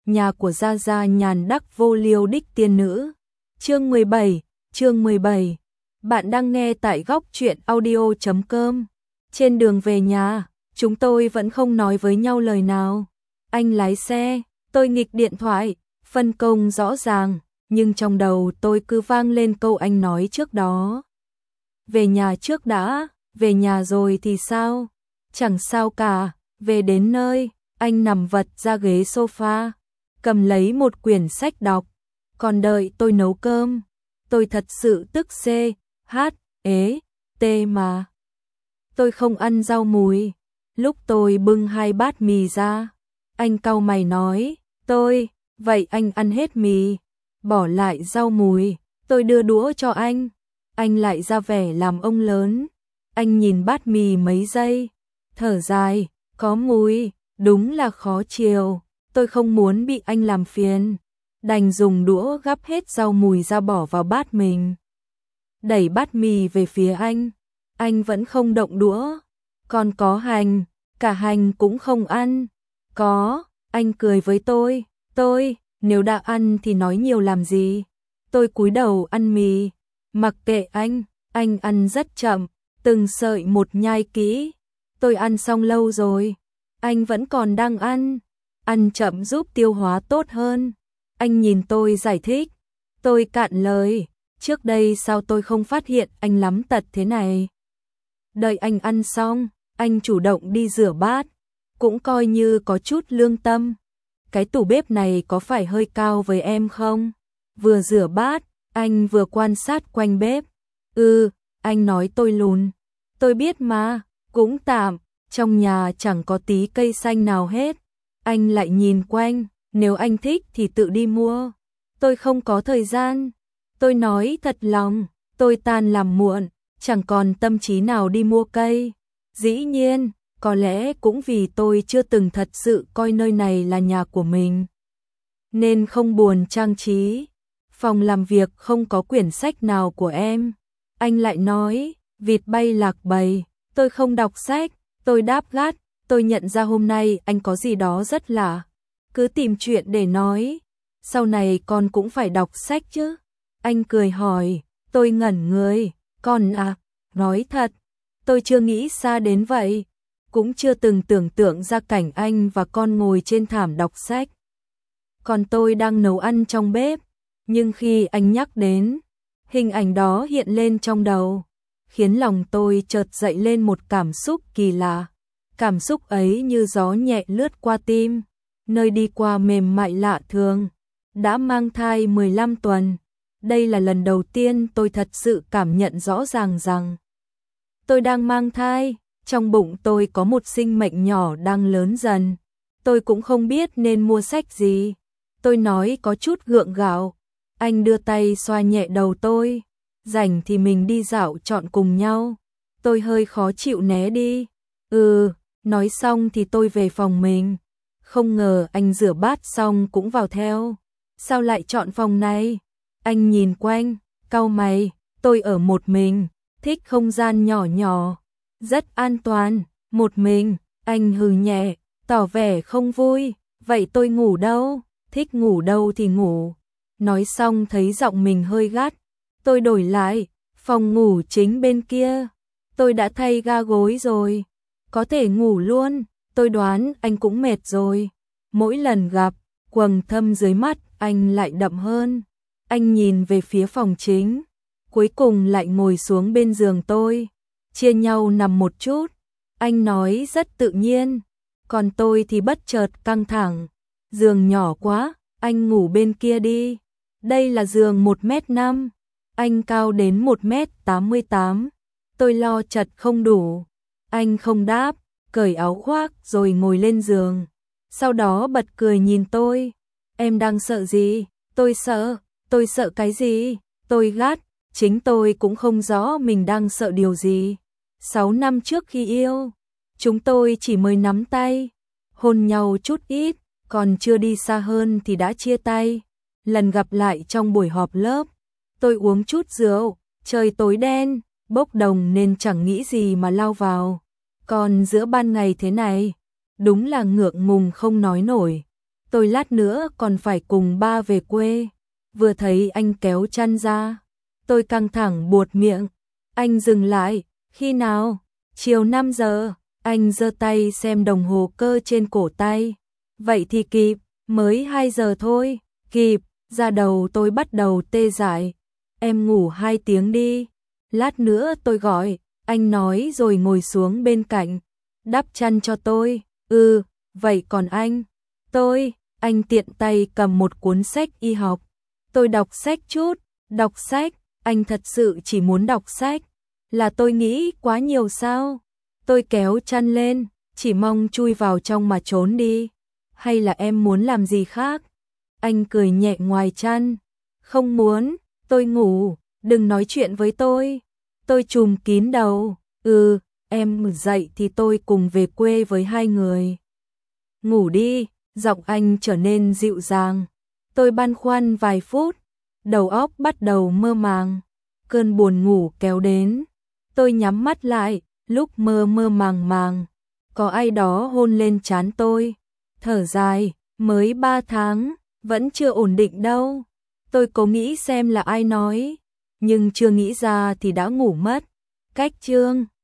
nhà của Gia Gia nhàn đắc vô liêu đích tiên nữ. Chương 17. Bạn đang nghe tại góc truyện audio.com. Trên đường về nhà, chúng tôi vẫn không nói với nhau lời nào. Anh lái xe, tôi nghịch điện thoại, phân công rõ ràng, nhưng trong đầu tôi cứ vang lên câu anh nói trước đó. Về nhà trước đã, về nhà rồi thì sao? Chẳng sao cả, về đến nơi, anh nằm vật ra ghế sofa, cầm lấy một quyển sách đọc, còn đợi tôi nấu cơm. Tôi thật sự tức CHT mà. Tôi không ăn rau mùi. Lúc tôi bưng 2 bát mì ra, anh cau mày nói, vậy anh ăn hết mì, bỏ lại rau mùi. Tôi đưa đũa cho anh lại ra vẻ làm ông lớn. Anh nhìn bát mì mấy giây, thở dài, có mùi, đúng là khó chiều. Tôi không muốn bị anh làm phiền, đành dùng đũa gắp hết rau mùi ra bỏ vào bát mình. Đẩy bát mì về phía anh vẫn không động đũa. Còn có hành, cả hành cũng không ăn. Có, anh cười với tôi, nếu đã ăn thì nói nhiều làm gì. Tôi cúi đầu ăn mì, mặc kệ anh ăn rất chậm, từng sợi một nhai kỹ. Tôi ăn xong lâu rồi, anh vẫn còn đang ăn chậm giúp tiêu hóa tốt hơn. Anh nhìn tôi giải thích, tôi cạn lời, trước đây sao tôi không phát hiện anh lắm tật thế này. Đợi anh ăn xong, anh chủ động đi rửa bát, cũng coi như có chút lương tâm. Cái tủ bếp này có phải hơi cao với em không? Vừa rửa bát, anh vừa quan sát quanh bếp. Anh nói tôi lùn. Tôi biết mà, cũng tạm, trong nhà chẳng có tí cây xanh nào hết. Anh lại nhìn quanh, nếu anh thích thì tự đi mua. Tôi không có thời gian. Tôi nói thật lòng, tôi tan làm muộn, chẳng còn tâm trí nào đi mua cây. Dĩ nhiên, có lẽ cũng vì tôi chưa từng thật sự coi nơi này là nhà của mình, nên không buồn trang trí. Phòng làm việc không có quyển sách nào của em. Anh lại nói, vịt bay lạc bầy, tôi không đọc sách. Tôi đáp gắt, tôi nhận ra hôm nay anh có gì đó rất lạ, cứ tìm chuyện để nói. Sau này con cũng phải đọc sách chứ? Anh cười hỏi. Tôi ngẩn người, con à? Nói thật, tôi chưa nghĩ xa đến vậy, cũng chưa từng tưởng tượng ra cảnh anh và con ngồi trên thảm đọc sách. Còn tôi đang nấu ăn trong bếp, nhưng khi anh nhắc đến, hình ảnh đó hiện lên trong đầu, khiến lòng tôi chợt dậy lên một cảm xúc kỳ lạ. Cảm xúc ấy như gió nhẹ lướt qua tim, nơi đi qua mềm mại lạ thường. Đã mang thai 15 tuần, đây là lần đầu tiên tôi thật sự cảm nhận rõ ràng rằng tôi đang mang thai. Trong bụng tôi có một sinh mệnh nhỏ đang lớn dần. Tôi cũng không biết nên mua sách gì. Tôi nói có chút gượng gạo. Anh đưa tay xoa nhẹ đầu tôi. Rảnh thì mình đi dạo chọn cùng nhau. Tôi hơi khó chịu né đi. Nói xong thì tôi về phòng mình. Không ngờ anh rửa bát xong cũng vào theo. Sao lại chọn phòng này? Anh nhìn quanh, cau mày. Tôi ở một mình, thích không gian nhỏ nhỏ, rất an toàn. Một mình, anh hừ nhẹ, tỏ vẻ không vui. Vậy tôi ngủ đâu? Thích ngủ đâu thì ngủ. Nói xong thấy giọng mình hơi gắt, tôi đổi lại, phòng ngủ chính bên kia. Tôi đã thay ga gối rồi, có thể ngủ luôn. Tôi đoán anh cũng mệt rồi. Mỗi lần gặp, quầng thâm dưới mắt anh lại đậm hơn. Anh nhìn về phía phòng chính, cuối cùng lại ngồi xuống bên giường tôi, chia nhau nằm một chút. Anh nói rất tự nhiên, còn tôi thì bất chợt căng thẳng. Giường nhỏ quá, anh ngủ bên kia đi. Đây là giường 1m5, anh cao đến 1m88. Tôi lo chật không đủ. Anh không đáp, cởi áo khoác rồi ngồi lên giường. Sau đó bật cười nhìn tôi. Em đang sợ gì? Tôi sợ cái gì? Tôi gắt, chính tôi cũng không rõ mình đang sợ điều gì. 6 năm trước khi yêu, chúng tôi chỉ mới nắm tay, hôn nhau chút ít, còn chưa đi xa hơn thì đã chia tay. Lần gặp lại trong buổi họp lớp, tôi uống chút rượu, trời tối đen, bốc đồng nên chẳng nghĩ gì mà lao vào. Còn giữa ban ngày thế này, đúng là ngượng ngùng không nói nổi. tôi lát nữa còn phải cùng ba về quê. Vừa thấy anh kéo chăn ra, tôi căng thẳng buột miệng. Anh dừng lại, khi nào? Chiều 5 giờ, anh giơ tay xem đồng hồ cơ trên cổ tay. Vậy thì kịp, mới 2 giờ thôi, kịp, da đầu tôi bắt đầu tê dại. Em ngủ 2 tiếng đi, lát nữa tôi gọi, anh nói rồi ngồi xuống bên cạnh, đắp chăn cho tôi. Vậy còn anh? Anh tiện tay cầm một cuốn sách y học. Tôi đọc sách chút, đọc sách, anh thật sự chỉ muốn đọc sách. Là tôi nghĩ quá nhiều sao? Tôi kéo chăn lên, chỉ mong chui vào trong mà trốn đi. Hay là em muốn làm gì khác? Anh cười nhẹ ngoài chăn. Không muốn, tôi ngủ, đừng nói chuyện với tôi. Tôi trùm kín đầu. Em dậy thì tôi cùng về quê với 2 người. Ngủ đi, giọng anh trở nên dịu dàng. Tôi băn khoăn vài phút, đầu óc bắt đầu mơ màng. Cơn buồn ngủ kéo đến. Tôi nhắm mắt lại, lúc mơ mơ màng màng. Có ai đó hôn lên trán tôi. Thở dài, mới 3 tháng, vẫn chưa ổn định đâu. Tôi cố nghĩ xem là ai nói, nhưng chưa nghĩ ra thì đã ngủ mất. Cách chương